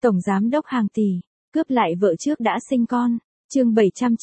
Tổng giám đốc hàng tỷ, cướp lại vợ trước đã sinh con. Chương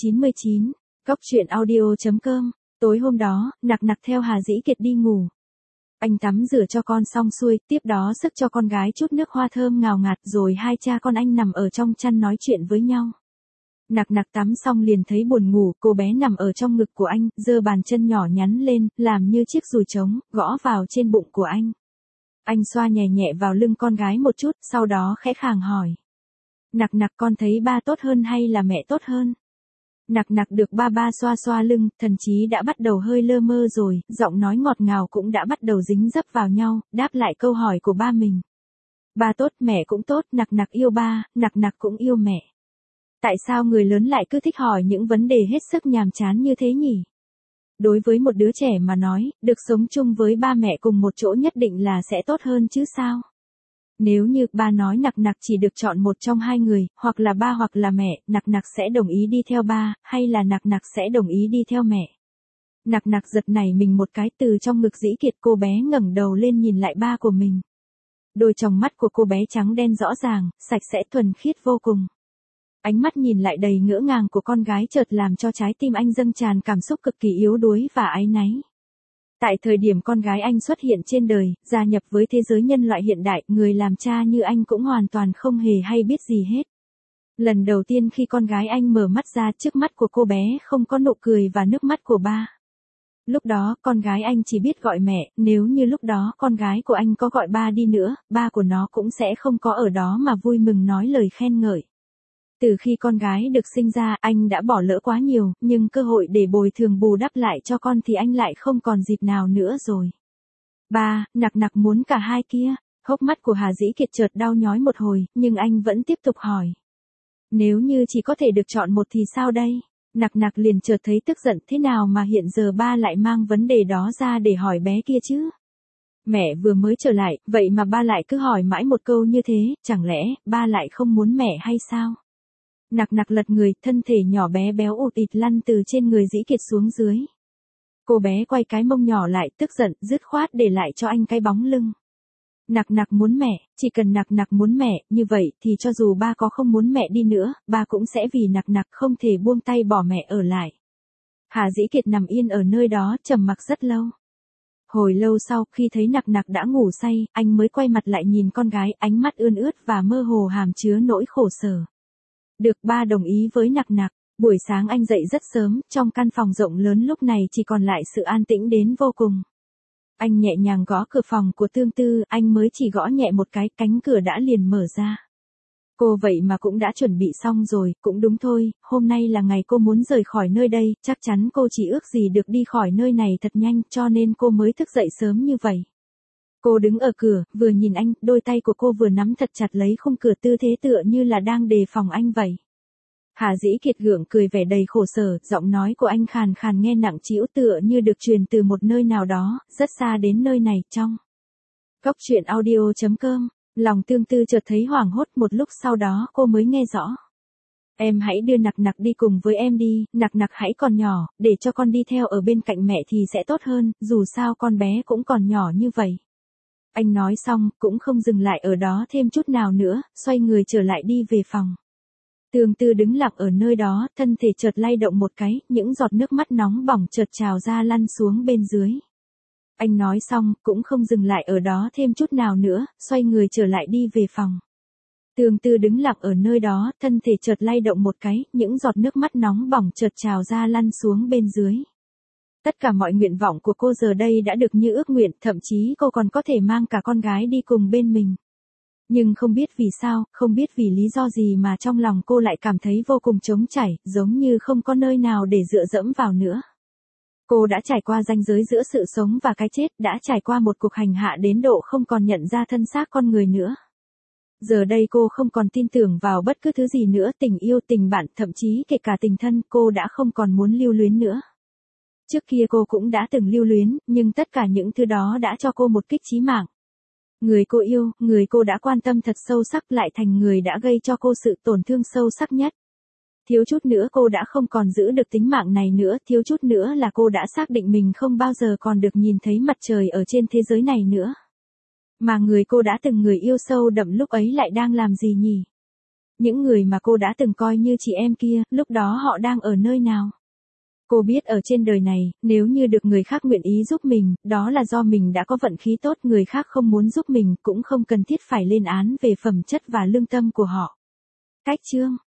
799, Cóc truyện audio.com. Tối hôm đó, Nặc Nặc theo Hà Dĩ Kiệt đi ngủ. Anh tắm rửa cho con xong xuôi, tiếp đó sức cho con gái chút nước hoa thơm ngào ngạt, rồi hai cha con anh nằm ở trong chăn nói chuyện với nhau. Nặc Nặc tắm xong liền thấy buồn ngủ, cô bé nằm ở trong ngực của anh, giơ bàn chân nhỏ nhắn lên, làm như chiếc dùi trống, gõ vào trên bụng của anh. Anh xoa nhẹ nhẹ vào lưng con gái một chút, sau đó khẽ khàng hỏi. Nặc Nặc, con thấy ba tốt hơn hay là mẹ tốt hơn? Nặc Nặc được ba xoa xoa lưng, thần trí đã bắt đầu hơi lơ mơ rồi, giọng nói ngọt ngào cũng đã bắt đầu dính dấp vào nhau, đáp lại câu hỏi của ba mình. Ba tốt, mẹ cũng tốt, Nặc Nặc yêu ba, Nặc Nặc cũng yêu mẹ. Tại sao người lớn lại cứ thích hỏi những vấn đề hết sức nhàm chán như thế nhỉ? Đối với một đứa trẻ mà nói, được sống chung với ba mẹ cùng một chỗ nhất định là sẽ tốt hơn chứ sao? Nếu như ba nói Nặc Nặc chỉ được chọn một trong hai người, hoặc là ba hoặc là mẹ, Nặc Nặc sẽ đồng ý đi theo ba, hay là Nặc Nặc sẽ đồng ý đi theo mẹ? Nặc Nặc giật nảy mình một cái, từ trong ngực Dĩ Kiệt, cô bé ngẩng đầu lên nhìn lại ba của mình. Đôi tròng mắt của cô bé trắng đen rõ ràng, sạch sẽ thuần khiết vô cùng. Ánh mắt nhìn lại đầy ngỡ ngàng của con gái chợt làm cho trái tim anh dâng tràn cảm xúc cực kỳ yếu đuối và áy náy. Tại thời điểm con gái anh xuất hiện trên đời, gia nhập với thế giới nhân loại hiện đại, người làm cha như anh cũng hoàn toàn không hề hay biết gì hết. Lần đầu tiên khi con gái anh mở mắt ra, trước mắt của cô bé không có nụ cười và nước mắt của ba. Lúc đó, con gái anh chỉ biết gọi mẹ, nếu như lúc đó con gái của anh có gọi ba đi nữa, ba của nó cũng sẽ không có ở đó mà vui mừng nói lời khen ngợi. Từ khi con gái được sinh ra, anh đã bỏ lỡ quá nhiều, nhưng cơ hội để bồi thường bù đắp lại cho con thì anh lại không còn dịp nào nữa rồi. Ba, Nặc Nặc muốn cả hai kia. Hốc mắt của Hà Dĩ Kiệt chợt đau nhói một hồi, nhưng anh vẫn tiếp tục hỏi. Nếu như chỉ có thể được chọn một thì sao đây? Nặc Nặc liền chợt thấy tức giận, thế nào mà hiện giờ ba lại mang vấn đề đó ra để hỏi bé kia chứ? Mẹ vừa mới trở lại, vậy mà ba lại cứ hỏi mãi một câu như thế, chẳng lẽ ba lại không muốn mẹ hay sao? Nặc Nặc lật người, thân thể nhỏ bé béo ụt ịt lăn từ trên người Dĩ Kiệt xuống dưới. Cô bé quay cái mông nhỏ lại, tức giận, dứt khoát để lại cho anh cái bóng lưng. Nặc Nặc muốn mẹ, chỉ cần Nặc Nặc muốn mẹ, như vậy thì cho dù ba có không muốn mẹ đi nữa, ba cũng sẽ vì Nặc Nặc không thể buông tay bỏ mẹ ở lại. Hà Dĩ Kiệt nằm yên ở nơi đó, trầm mặc rất lâu. Hồi lâu sau, khi thấy Nặc Nặc đã ngủ say, anh mới quay mặt lại nhìn con gái, ánh mắt ươn ướt và mơ hồ hàm chứa nỗi khổ sở. Được, ba đồng ý với Nặc Nặc. Buổi sáng anh dậy rất sớm, trong căn phòng rộng lớn lúc này chỉ còn lại sự an tĩnh đến vô cùng. Anh nhẹ nhàng gõ cửa phòng của Tương Tư, anh mới chỉ gõ nhẹ một cái, cánh cửa đã liền mở ra. Cô vậy mà cũng đã chuẩn bị xong rồi, cũng đúng thôi, hôm nay là ngày cô muốn rời khỏi nơi đây, chắc chắn cô chỉ ước gì được đi khỏi nơi này thật nhanh, cho nên cô mới thức dậy sớm như vậy. Cô đứng ở cửa, vừa nhìn anh, đôi tay của cô vừa nắm thật chặt lấy khung cửa, tư thế tựa như là đang đề phòng anh vậy. Hà Dĩ Kiệt gượng cười vẻ đầy khổ sở, giọng nói của anh khàn khàn nghe nặng trĩu tựa như được truyền từ một nơi nào đó, rất xa đến nơi này, trong. Cóc truyện audio.com, lòng Tương Tư chợt thấy hoảng hốt, một lúc sau đó cô mới nghe rõ. Em hãy đưa Nặc Nặc đi cùng với em đi, Nặc Nặc hãy còn nhỏ, để cho con đi theo ở bên cạnh mẹ thì sẽ tốt hơn, dù sao con bé cũng còn nhỏ như vậy. Anh nói xong, cũng không dừng lại ở đó thêm chút nào nữa, xoay người trở lại đi về phòng. Tương Tư đứng lặng ở nơi đó, thân thể chợt lay động một cái, những giọt nước mắt nóng bỏng chợt trào ra lăn xuống bên dưới. Anh nói xong, cũng không dừng lại ở đó thêm chút nào nữa, xoay người trở lại đi về phòng. Tương Tư đứng lặng ở nơi đó, thân thể chợt lay động một cái, những giọt nước mắt nóng bỏng chợt trào ra lăn xuống bên dưới. Tất cả mọi nguyện vọng của cô giờ đây đã được như ước nguyện, thậm chí cô còn có thể mang cả con gái đi cùng bên mình. Nhưng không biết vì sao, không biết vì lý do gì mà trong lòng cô lại cảm thấy vô cùng trống trải, giống như không có nơi nào để dựa dẫm vào nữa. Cô đã trải qua ranh giới giữa sự sống và cái chết, đã trải qua một cuộc hành hạ đến độ không còn nhận ra thân xác con người nữa. Giờ đây cô không còn tin tưởng vào bất cứ thứ gì nữa, tình yêu, tình bạn, thậm chí kể cả tình thân, cô đã không còn muốn lưu luyến nữa. Trước kia cô cũng đã từng lưu luyến, nhưng tất cả những thứ đó đã cho cô một kích chí mạng. Người cô yêu, người cô đã quan tâm thật sâu sắc lại thành người đã gây cho cô sự tổn thương sâu sắc nhất. Thiếu chút nữa cô đã không còn giữ được tính mạng này nữa, thiếu chút nữa là cô đã xác định mình không bao giờ còn được nhìn thấy mặt trời ở trên thế giới này nữa. Mà người cô đã từng người yêu sâu đậm lúc ấy lại đang làm gì nhỉ? Những người mà cô đã từng coi như chị em kia, lúc đó họ đang ở nơi nào? Cô biết ở trên đời này, nếu như được người khác nguyện ý giúp mình, đó là do mình đã có vận khí tốt, người khác không muốn giúp mình, cũng không cần thiết phải lên án về phẩm chất và lương tâm của họ. Cách chương